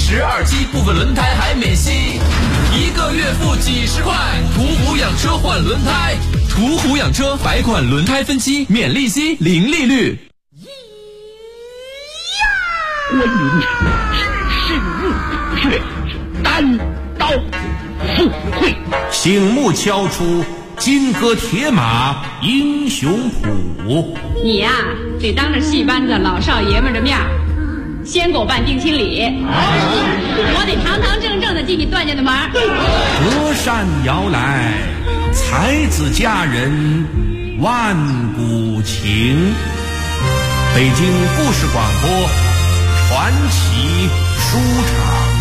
12期，部分轮胎还免息，1个月付几10块。途虎养车换轮胎，途虎养车百款轮胎分期，免利息，零利率。 关云是入虎穴，单刀赴会， 醒目敲出金戈铁马英雄谱。 你呀，得当着戏班子老少爷们的面先给我办定亲礼，我得堂堂正正的进你段家的门。 隔山遥来，才子佳人万古情。北京故事广播传奇书场。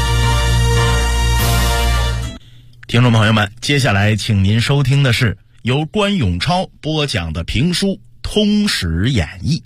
听众朋友们，接下来请您收听的是由关永超播讲的评书《通史演义》。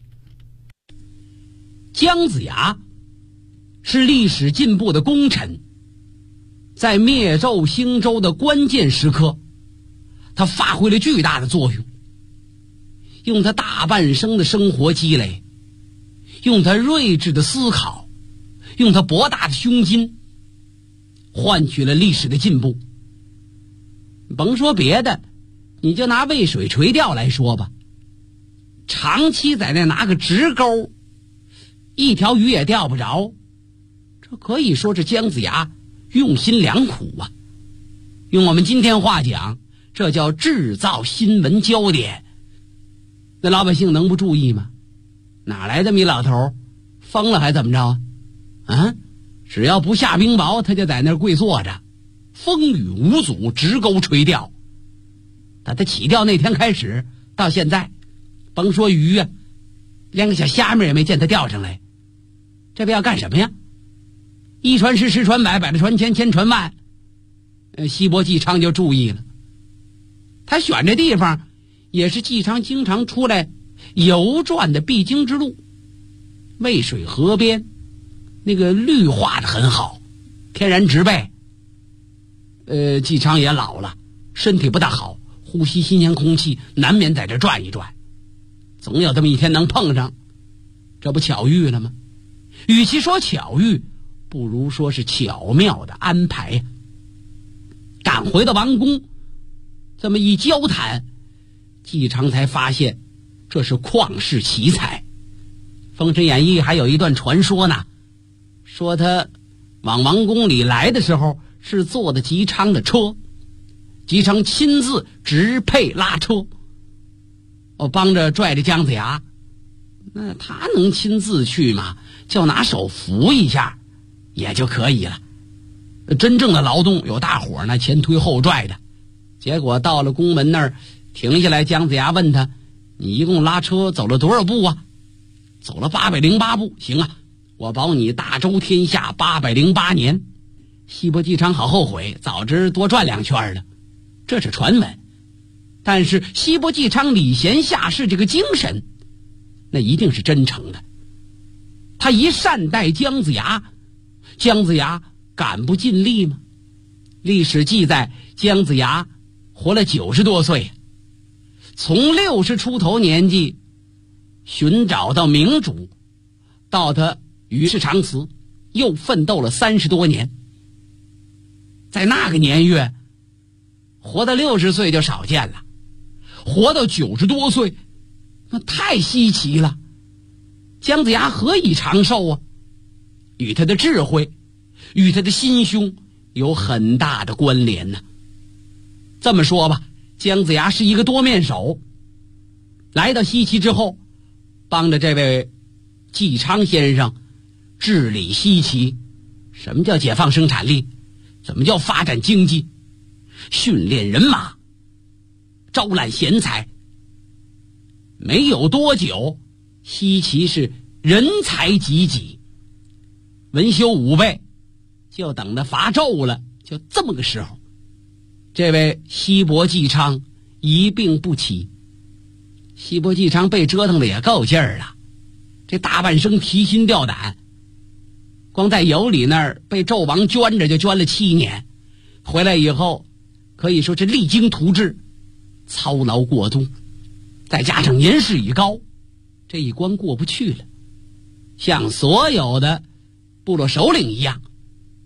姜子牙是历史进步的功臣，在灭纣兴周的关键时刻，他发挥了巨大的作用，用他大半生的生活积累，用他睿智的思考，用他博大的胸襟，换取了历史的进步。甭说别的，你就拿渭水垂钓来说吧，长期在那拿个直钩，一条鱼也钓不着，这可以说是姜子牙用心良苦啊。用我们今天话讲，这叫制造新闻焦点。那老百姓能不注意吗？哪来这么一老头，疯了还怎么着啊？只要不下冰雹，他就在那儿跪坐着，风雨无阻，直钩垂钓。打他起钓那天开始到现在，甭说鱼啊，连个小虾米也没见他钓上来。这边要干什么呀？一传十，十传百，百传千，千传万。西伯纪昌就注意了，他选这地方也是纪昌经常出来游转的必经之路。渭水河边那个绿化的很好，天然植被。纪昌也老了，身体不大好，呼吸新鲜空气，难免在这转一转，总有这么一天能碰上，这不巧遇了吗？与其说巧遇，不如说是巧妙的安排呀。赶回到王宫，这么一交谈，纪昌才发现这是旷世奇才。《封神演义》还有一段传说呢，说他往王宫里来的时候是坐的姬昌的车，姬昌亲自直配拉车，帮着拽着姜子牙。那他能亲自去吗？就拿手扶一下也就可以了。真正的劳动有大伙呢前推后拽的。结果到了宫门那儿停下来，姜子牙问他，你一共拉车走了多少步啊？走了808步。行啊，我保你大周天下808年。西伯纪昌好后悔，早知多转2圈了。这是传闻，但是西伯纪昌礼贤下士这个精神，那一定是真诚的。他一善待姜子牙，姜子牙敢不尽力吗？历史记载，姜子牙活了90多岁，从60出头年纪寻找到明主，到他与世长辞，又奋斗了30多年。在那个年月，活到60岁就少见了，活到90多岁那太稀奇了。姜子牙何以长寿啊？与他的智慧，与他的心胸有很大的关联呢。这么说吧，姜子牙是一个多面手。来到西岐之后，帮着这位纪昌先生治理西岐。什么叫解放生产力？怎么叫发展经济？训练人马，招揽贤才。没有多久，西岐是人才济济，文修武备，就等着伐纣了。就这么个时候，这位西伯纪昌一病不起。西伯纪昌被折腾的也够劲儿了，这大半生提心吊胆，光在羑里那儿被纣王圈着就圈了7年，回来以后可以说是励精图治，操劳过度，再加上年事已高，这一关过不去了。像所有的部落首领一样，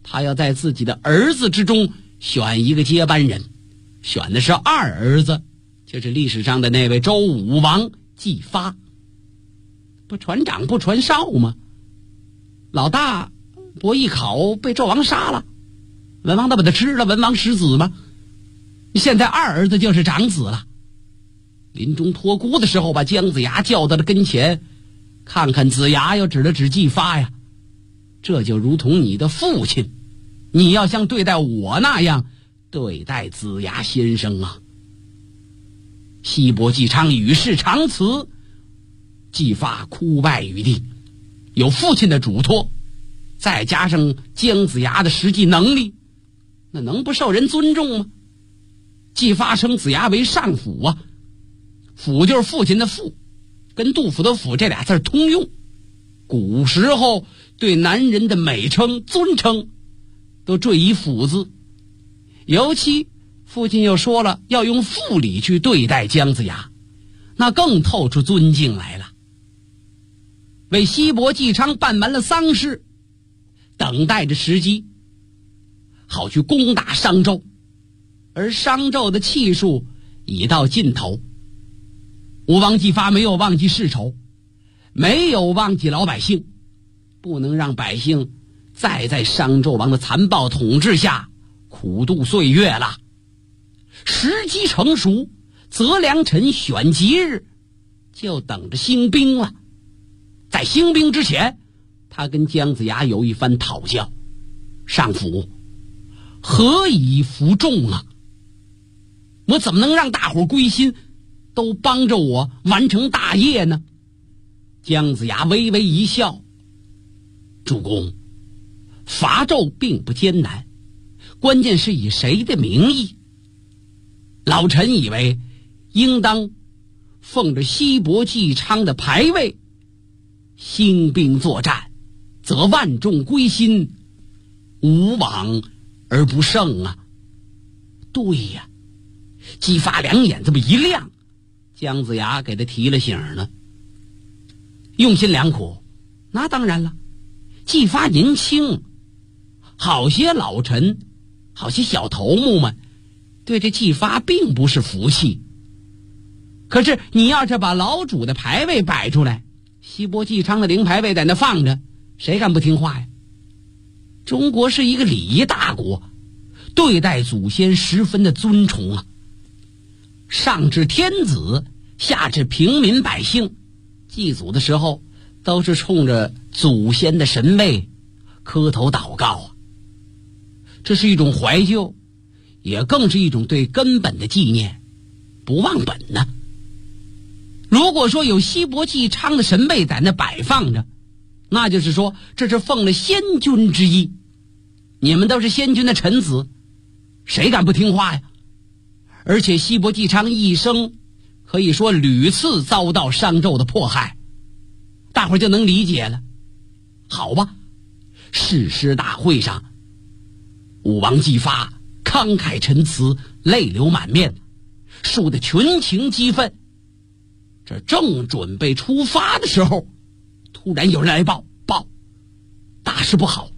他要在自己的儿子之中选一个接班人，选的是二儿子，就是历史上的那位周武王姬发。不传长不传少吗？老大伯邑考被纣王杀了，文王都把他吃了，文王失子吗？现在二儿子就是长子了。临终托孤的时候，把姜子牙叫到了跟前，看看子牙，又指了指姬发呀，这就如同你的父亲，你要像对待我那样对待子牙先生啊。西伯姬昌与世长辞，姬发哭拜于地。有父亲的嘱托，再加上姜子牙的实际能力，那能不受人尊重吗？姬发称子牙为上辅啊，辅就是父亲的父，跟杜甫的甫这俩字通用。古时候对男人的美称尊称都缀以辅字，尤其父亲又说了要用父礼去对待姜子牙，那更透出尊敬来了。为西伯姬昌办完了丧事，等待着时机好去攻打商纣，而商纣的气数已到尽头。吴王姬发没有忘记世仇，没有忘记老百姓，不能让百姓再在商纣王的残暴统治下苦度岁月了。时机成熟，择良辰选吉日，就等着兴兵了。在兴兵之前，他跟姜子牙有一番讨教。上辅，何以服众啊？我怎么能让大伙归心，都帮着我完成大业呢？姜子牙微微一笑，主公，伐纣并不艰难，关键是以谁的名义。老臣以为应当奉着西伯姬昌的牌位兴兵作战，则万众归心，无往而不胜啊。对呀，姬发两眼这么一亮，姜子牙给他提了醒了。用心良苦，那当然了，姬发年轻，好些老臣，好些小头目们对这姬发并不是服气。可是你要是把老主的牌位摆出来，西伯姬昌的灵牌位在那放着，谁敢不听话呀？中国是一个礼仪大国，对待祖先十分的尊崇啊。上至天子，下至平民百姓，祭祖的时候都是冲着祖先的神位磕头祷告啊。这是一种怀旧，也更是一种对根本的纪念，不忘本呢。如果说有西伯姬昌的神位在那摆放着，那就是说这是奉了先君之意，你们都是先君的臣子，谁敢不听话呀？而且西伯姬昌一生可以说屡次遭到商纣的迫害，大伙儿就能理解了。好吧，誓师大会上，武王姬发慷慨陈词，泪流满面，说得群情激愤。这正准备出发的时候，突然有人来报，大事不好。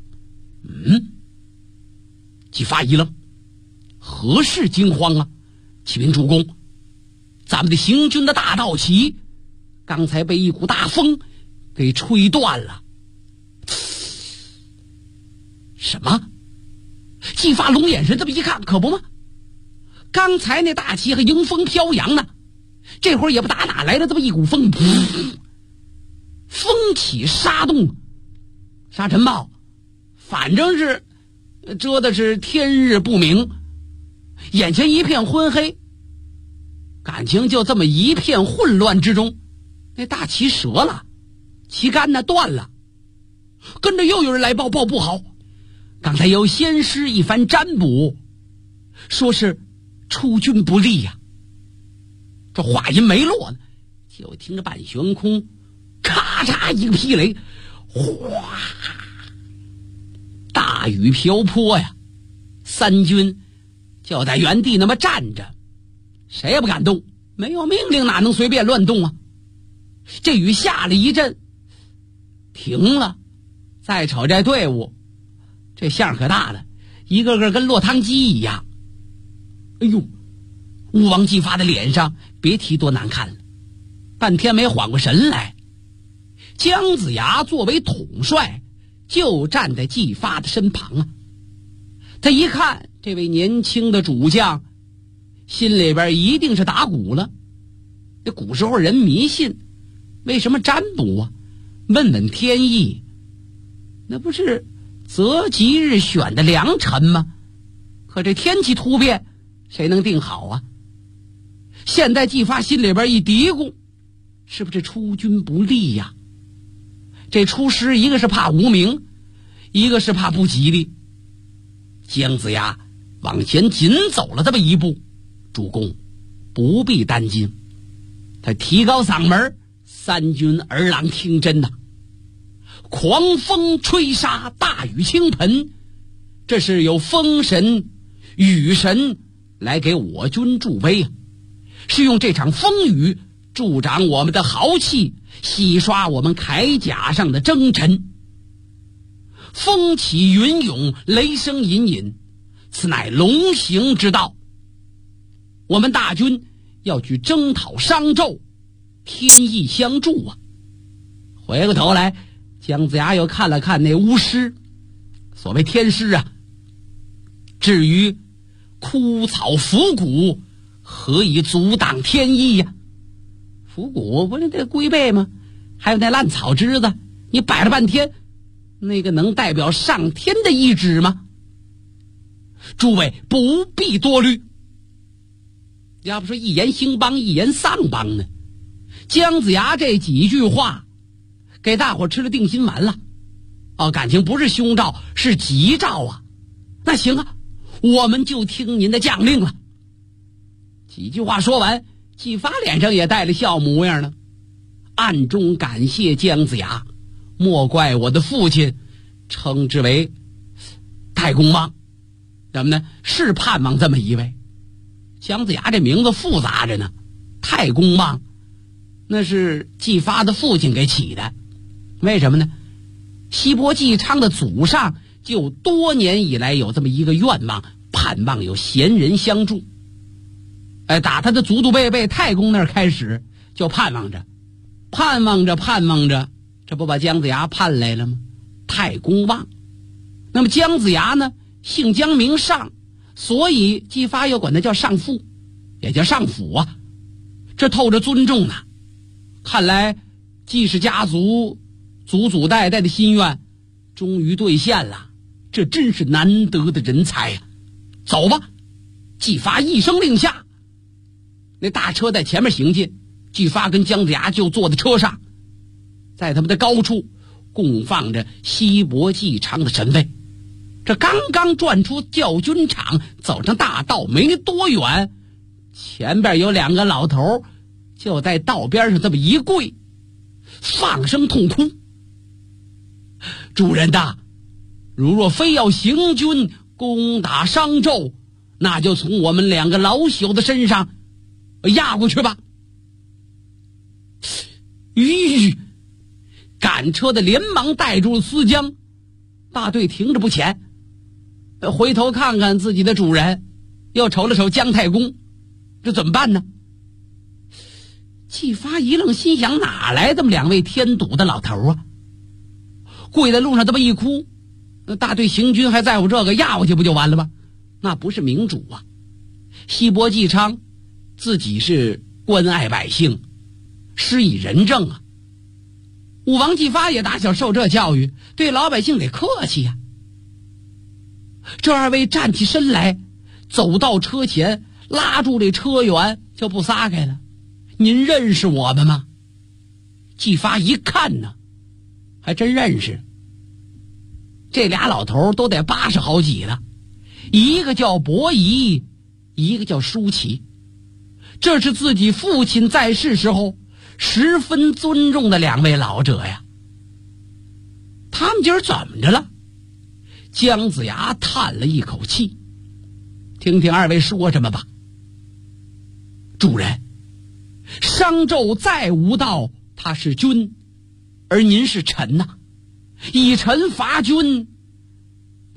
姬发一愣，何事惊慌啊？启禀主公，咱们的行军的大道旗刚才被一股大风给吹断了。什么？姬发龙眼神这么一看，可不吗？刚才那大旗还迎风飘扬呢，这会儿也不打哪来了这么一股风，风起沙动。沙尘暴，反正是遮的是天日不明，眼前一片昏黑。感情就这么一片混乱之中，那大旗折了，旗杆呢断了。跟着又有人来报不好，刚才有先师一番占卜，说是出军不利呀。这话音没落呢，就听着半悬空咔嚓一个霹雷，哗，大雨瓢泼呀。三军就在原地那么站着，谁也不敢动，没有命令哪能随便乱动啊。这雨下了一阵停了，再瞅这队伍， 这相可大了，一个个跟落汤鸡一样。哎呦，吴王姬发的脸上别提多难看了，半天没缓过神来。姜子牙作为统帅，就站在姬发的身旁啊。他一看这位年轻的主将，心里边一定是打鼓了。这古时候人迷信，为什么占卜啊？问问天意，那不是择吉日选的良辰吗？可这天气突变，谁能定好啊？现在姬发心里边一嘀咕，是不是出军不利呀？这出师一个是怕无名，一个是怕不吉利。姜子牙往前紧走了这么一步，主公不必担惊。他提高嗓门，三军儿郎听真呐！狂风吹沙，大雨倾盆，这是有风神、雨神来给我军助威啊！是用这场风雨助长我们的豪气，洗刷我们铠甲上的征尘。风起云涌，雷声隐隐，此乃龙行之道。我们大军要去征讨商纣，天意相助啊！回过头来，姜子牙又看了看那巫师，所谓天师啊，至于枯草腐骨，何以阻挡天意呀？腐骨不是那龟背吗？还有那烂草枝子，你摆了半天，那个能代表上天的意志吗？诸位不必多虑，要不说一言兴邦，一言丧邦呢。姜子牙这几句话给大伙吃了定心丸了。感情不是凶兆，是吉兆啊。那行啊，我们就听您的将令了。几句话说完，姬发脸上也带了笑模样呢，暗中感谢姜子牙，莫怪我的父亲称之为太公望。怎么呢？是盼望这么一位。姜子牙这名字复杂着呢，太公望那是姬发的父亲给起的。为什么呢？西伯姬昌的祖上就多年以来有这么一个愿望，盼望有贤人相助。打他的祖祖辈辈太公那儿开始，就盼望着，这不把姜子牙盼来了吗？太公望。那么姜子牙呢，姓姜名尚，所以姬发又管他叫尚父，也叫尚辅啊，这透着尊重呢。看来季氏家族祖祖代代的心愿终于兑现了，这真是难得的人才呀！走吧！姬发一声令下，那大车在前面行进，姬发跟姜子牙就坐在车上，在他们的高处供放着西伯姬昌的神位。这刚刚转出教军场，走上大道没多远，前边有两个老头就在道边上这么一跪，放声痛哭。主人呐，如若非要行军攻打商纣，那就从我们两个老朽的身上压过去吧。赶车的连忙带住了思江，大队停着不前，回头看看自己的主人，又瞅了瞅姜太公，这怎么办呢？姬发一愣，心想哪来这么两位添堵的老头啊？跪在路上这么一哭，大队行军还在乎这个，压过去不就完了吗？那不是明主啊！西伯姬昌自己是关爱百姓，施以仁政啊。武王姬发也打小受这教育，对老百姓得客气呀。这二位站起身来，走到车前，拉住这车辕就不撒开了。您认识我们吗？姬发一看呢，还真认识。这俩老头都得80好几了，一个叫伯夷，一个叫舒淇。这是自己父亲在世时候十分尊重的两位老者呀。他们今儿怎么着了？姜子牙叹了一口气，听听二位说什么吧。主人，商纣再无道，他是君，而您是臣呐。以臣伐君，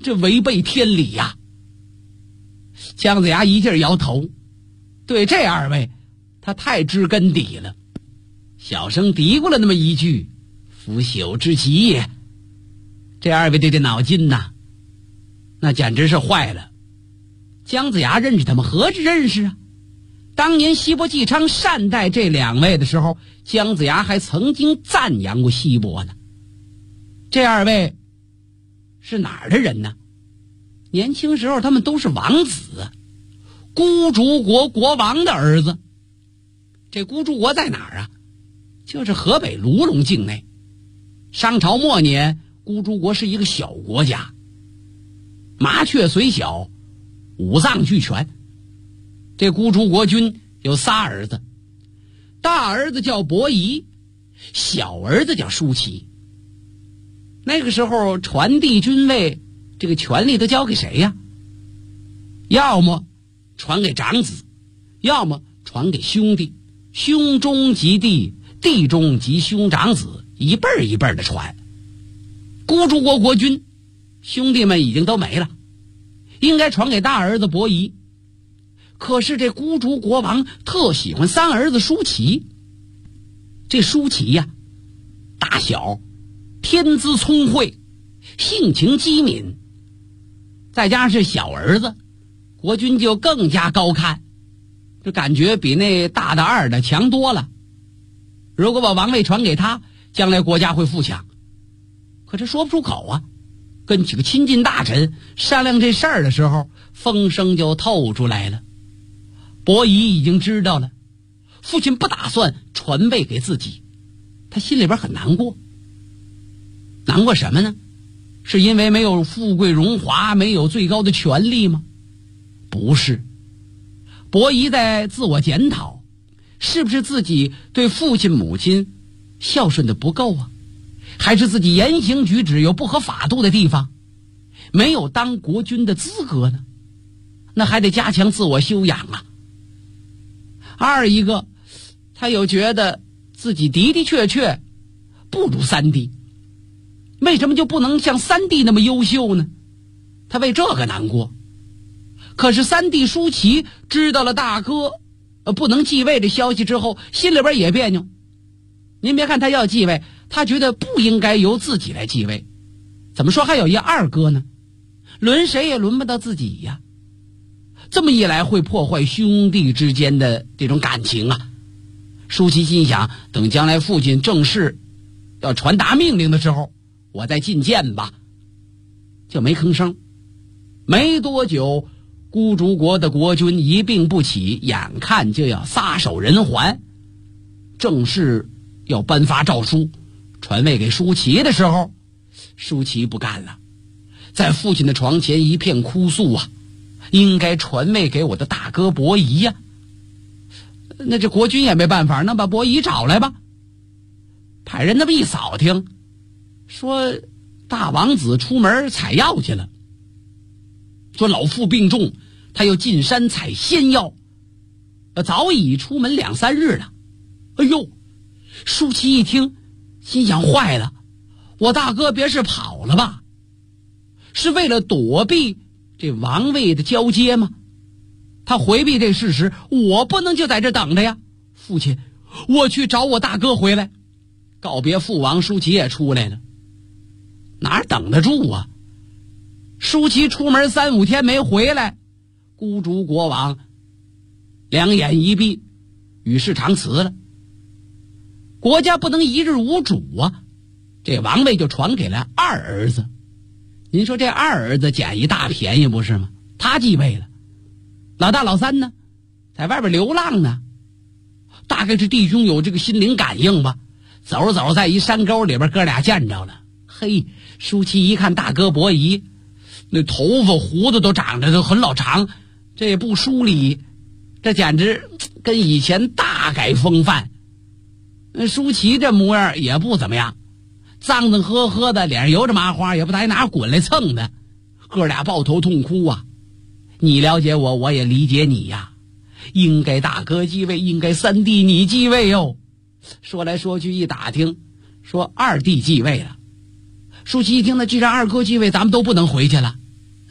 这违背天理呀！姜子牙一劲儿摇头，对这二位他太知根底了，小声嘀咕了那么一句：“腐朽之极也。”这二位这脑筋呐，那简直是坏了。姜子牙认识他们，何止认识啊？当年西伯姬昌善待这两位的时候，姜子牙还曾经赞扬过西伯呢。这二位是哪儿的人呢？年轻时候他们都是王子，孤竹国国王的儿子。这孤竹国在哪儿啊？就是河北卢龙境内。商朝末年，孤竹国是一个小国家，麻雀虽小，五脏俱全。这孤竹国君有仨儿子，大儿子叫伯夷，小儿子叫舒淇。那个时候传递君位这个权力都交给谁呀？要么传给长子，要么传给兄弟，兄中及弟，弟中及兄长子，一辈儿一辈儿的传。孤竹国国君兄弟们已经都没了，应该传给大儿子伯夷。可是这孤竹国王特喜欢三儿子舒淇。这舒淇呀，大小天资聪慧，性情机敏，再加上是小儿子，国君就更加高看，就感觉比那大的二的强多了。如果把王位传给他，将来国家会富强。可这说不出口啊，跟几个亲近大臣商量这事儿的时候，风声就透出来了。伯夷已经知道了，父亲不打算传位给自己，他心里边很难过。难过什么呢？是因为没有富贵荣华，没有最高的权力吗？不是。伯夷在自我检讨，是不是自己对父亲母亲孝顺的不够啊？还是自己言行举止有不合法度的地方，没有当国君的资格呢？那还得加强自我修养啊。二一个，他又觉得自己的的确确不如三弟，为什么就不能像三弟那么优秀呢？他为这个难过。可是三弟舒淇知道了大哥不能继位的消息之后，心里边也别扭。您别看他要继位，他觉得不应该由自己来继位，怎么说还有一二哥呢？轮谁也轮不到自己呀。这么一来会破坏兄弟之间的这种感情啊。舒淇心想，等将来父亲正式要传达命令的时候，我再觐见吧，就没吭声。没多久，孤竹国的国君一病不起，眼看就要撒手人寰，正式要颁发诏书传位给舒淇的时候，舒淇不干了，在父亲的床前一片哭诉啊，应该传位给我的大哥伯夷呀。那这国君也没办法，那把伯夷找来吧。派人那么一扫听，说大王子出门采药去了，说老父病重，他又进山采仙药，早已出门2-3日了。哎呦，舒淇一听，心想坏了，我大哥别是跑了吧？是为了躲避这王位的交接吗？他回避这事实，我不能就在这等着呀。父亲，我去找我大哥回来。告别父王，舒淇也出来了。哪等得住啊？舒淇出门3-5天没回来，孤竹国王两眼一闭，与世长辞了。国家不能一日无主啊，这王位就传给了二儿子。您说这二儿子捡一大便宜不是吗？他继位了，老大老三呢，在外边流浪呢。大概是弟兄有这个心灵感应吧，走着走着在一山沟里边，哥俩见着了。嘿，舒淇一看大哥伯夷，那头发胡子都长得都很老长，这也不梳理，这简直跟以前大改风范。舒淇这模样也不怎么样，脏脏呵呵的，脸上油着麻花，也不带拿滚来蹭的。哥俩抱头痛哭啊！你了解我，我也理解你呀。应该大哥继位，应该三弟你继位哟。说来说去一打听，说二弟继位了。舒淇一听，那既然二哥继位，咱们都不能回去了，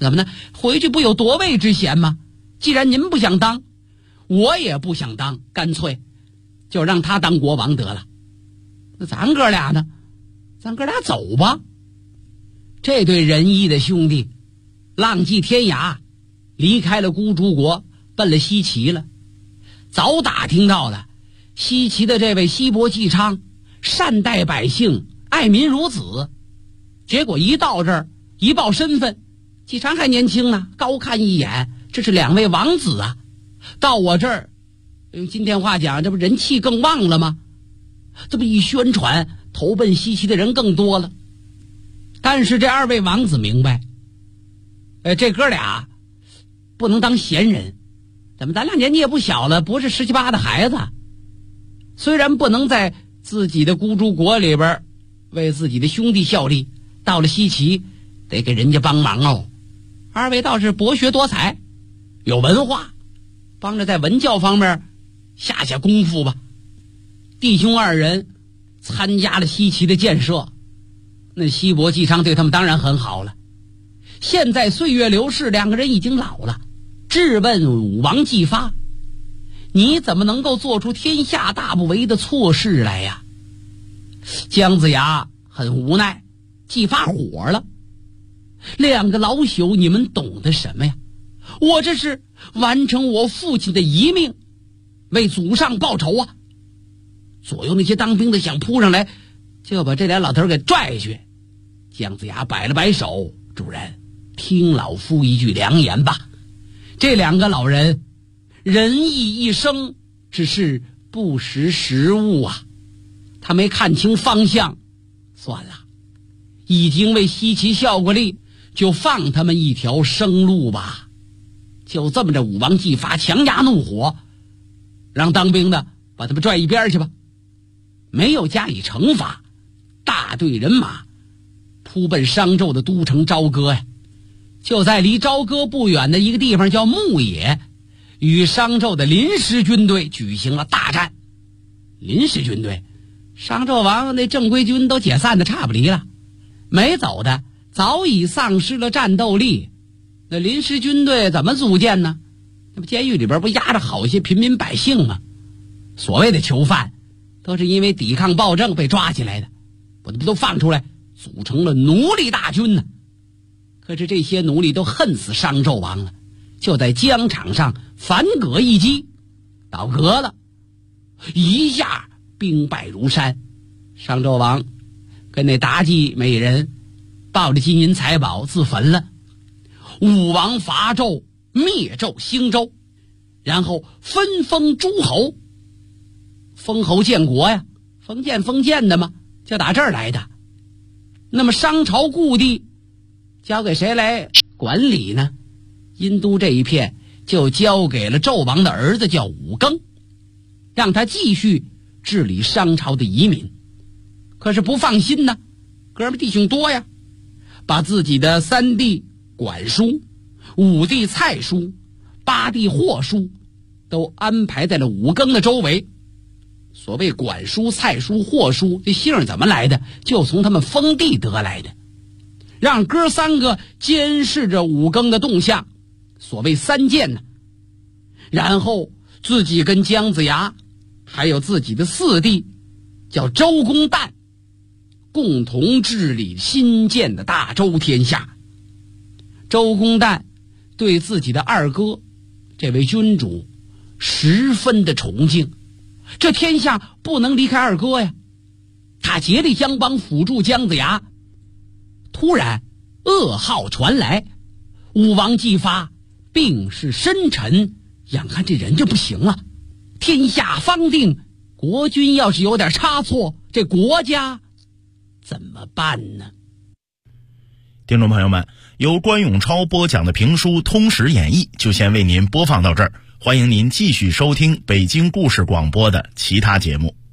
怎么呢？回去不有夺位之嫌吗？既然您不想当，我也不想当，干脆就让他当国王得了。那咱哥俩呢？咱哥俩走吧。这对仁义的兄弟浪迹天涯，离开了孤竹国，奔了西岐了。早打听到了西岐的这位西伯姬昌善待百姓，爱民如子，结果一到这儿一报身份，姬昌还年轻呢，高看一眼，这是2位王子啊。到我这儿用今天话讲，这不人气更旺了吗？这不一宣传，投奔西岐的人更多了。但是这2位王子明白，这哥俩不能当闲人。怎么咱俩年纪也不小了，不是17、18的孩子，虽然不能在自己的孤竹国里边为自己的兄弟效力，到了西岐得给人家帮忙哦。2位倒是博学多才，有文化，帮着在文教方面下功夫吧。弟兄2人参加了西岐的建设，那西伯姬昌对他们当然很好了。现在岁月流逝，2个人已经老了，质问武王姬发，你怎么能够做出天下大不为的错事来呀？姜子牙很无奈，姬发火了。2个老朽，你们懂得什么呀？我这是完成我父亲的遗命，为祖上报仇啊！左右那些当兵的想扑上来，就把这俩老头给拽去。姜子牙摆了摆手，主人，听老夫一句良言吧。这2个老人仁义一生，只是不识时务啊，他没看清方向。算了，已经为西岐效过力，就放他们一条生路吧。就这么着，武王姬发强压怒火，让当兵的把他们拽一边去吧。没有加以惩罚，大队人马扑奔商纣的都城朝歌呀。就在离朝歌不远的一个地方叫牧野，与商纣的临时军队举行了大战。临时军队，商纣王那正规军都解散的差不离了，没走的早已丧失了战斗力。那临时军队怎么组建呢？那不监狱里边不压着好些平民百姓吗？所谓的囚犯都是因为抵抗暴政被抓起来的，把他们都放出来，组成了奴隶大军呢。可是这些奴隶都恨死商纣王了，就在疆场上反戈一击，倒戈了，一下兵败如山。商纣王跟那妲己美人抱着金银财宝自焚了。武王伐纣，灭纣兴周，然后分封诸侯，封侯建国呀，封建的嘛，就打这儿来的。那么商朝故地交给谁来管理呢？殷都这一片就交给了纣王的儿子叫武庚，让他继续治理商朝的遗民。可是不放心呢，哥们弟兄多呀，把自己的3弟管叔、5弟蔡叔、8弟霍叔都安排在了武庚的周围。所谓管叔、蔡叔、霍叔，这姓怎么来的？就从他们封地得来的。让哥3个监视着武庚的动向，所谓3监呢。然后自己跟姜子牙还有自己的4弟叫周公旦，共同治理新建的大周天下。周公旦对自己的2哥这位君主十分的崇敬，这天下不能离开2哥呀。他竭力相帮，辅助姜子牙。突然噩耗传来，武王姬发病逝深沉，眼看这人就不行了，天下方定，国君要是有点差错，这国家怎么办呢？ 听众朋友们，由关永超播讲的评书《通史演义》就先为您播放到这儿，欢迎您继续收听北京故事广播的其他节目。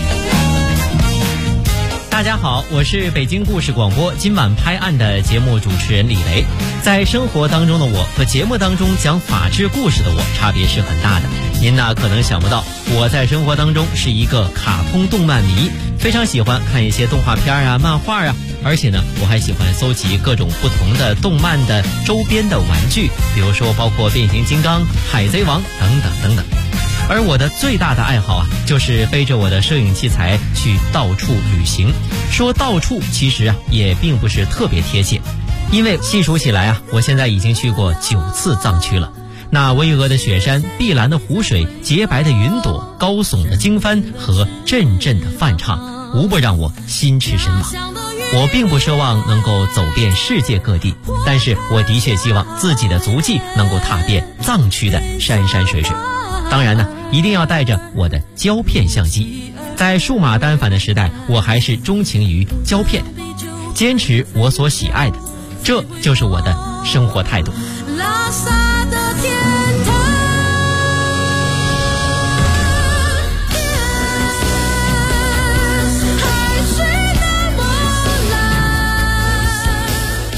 大家好，我是北京故事广播今晚拍案的节目主持人李雷。在生活当中的我和节目当中讲法治故事的我差别是很大的。您可能想不到，我在生活当中是一个卡通动漫迷， 非常喜欢看一些动画片啊、漫画啊，而且呢，我还喜欢搜集各种不同的动漫的周边的玩具，比如说包括变形金刚、海贼王等等等等。而我的最大的爱好啊，就是背着我的摄影器材去到处旅行。说到处其实啊，也并不是特别贴切，因为细数起来啊，我现在已经去过9次藏区了。那巍峨的雪山、碧蓝的湖水、洁白的云朵、高耸的经幡和阵阵的梵唱，无不让我心驰神往。我并不奢望能够走遍世界各地，但是我的确希望自己的足迹能够踏遍藏区的山山水水。当然呢，一定要带着我的胶片相机。在数码单反的时代，我还是钟情于胶片，坚持我所喜爱的，这就是我的生活态度。 拉萨的天堂，海水那么蓝。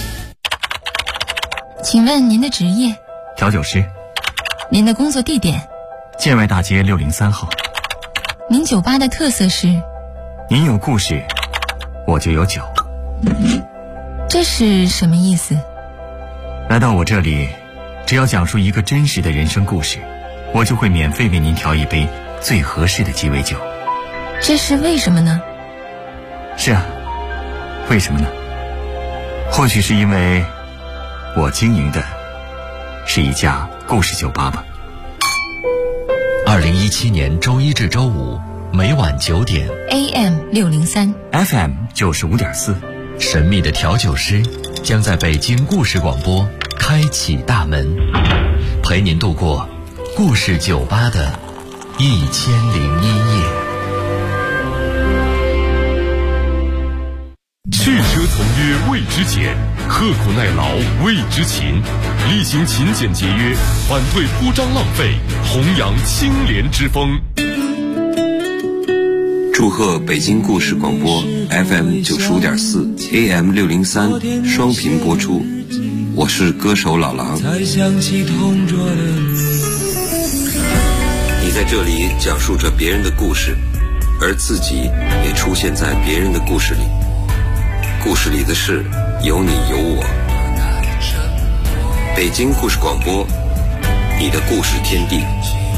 请问您的职业？ 调酒师。 您的工作地点？ 建外大街603号。 您酒吧的特色是？ 您有故事，我就有酒。 这是什么意思？ 来到我这里，只要讲述一个真实的人生故事，我就会免费为您调一杯最合适的鸡尾酒。 这是为什么呢？ 是啊，为什么呢？或许是因为我经营的是一家故事酒吧吧。 2017年周一至周五每晚9点 AM 603 FM 95.4， 神秘的调酒师将在北京故事广播开启大门，陪您度过故事酒吧的1001夜。 去车从约谓之简，刻苦耐劳谓之勤，厉行勤俭节约，反对铺张浪费，弘扬清廉之风。 祝贺北京故事广播 FM 95.4 AM 603双频播出，我是歌手老狼。你在这里讲述着别人的故事，而自己也出现在别人的故事里，故事里的事有你有我。北京故事广播，你的故事天地。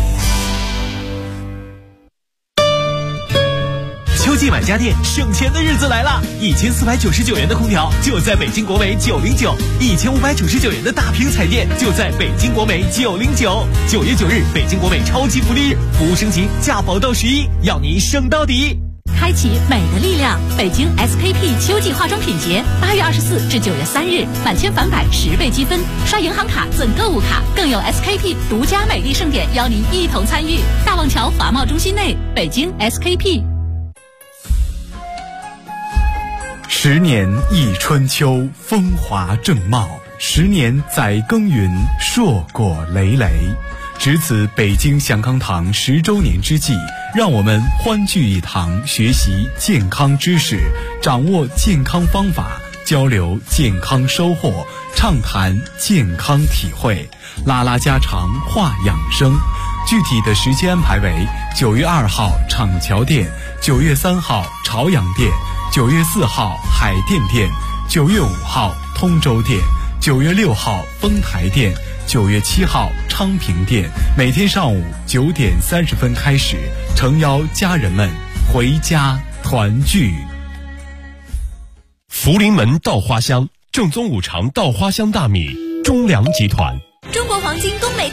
秋季买家电省钱的日子来了，1499元的空调就在北京国美909，1599元的大屏彩电就在北京国美909。9月9日，北京国美超级福利日，服务升级，价保到11，要你省到底。 开启美的力量，北京 SKP 秋季化妆品节，8月24至9月3日，满千返百10倍积分，刷银行卡赠购物卡，更有 SKP 独家美丽盛典邀您一同参与。大望桥华贸中心内，北京 SKP。 10年一春秋，风华正茂；10年载耕耘，硕果累累。值此北京祥康堂10周年之际，让我们欢聚一堂，学习健康知识，掌握健康方法，交流健康收获，畅谈健康体会，拉拉家常，话养生。具体的时间安排为9月2号厂桥店，9月3号朝阳店，9月4号海淀店，9月5号通州店，9月6号丰台店，9月7号昌平店。每天上午9点30分开始，诚邀家人们回家团聚。 福临门稻花香，正宗5常稻花香大米，中粮集团。 中国黄金工美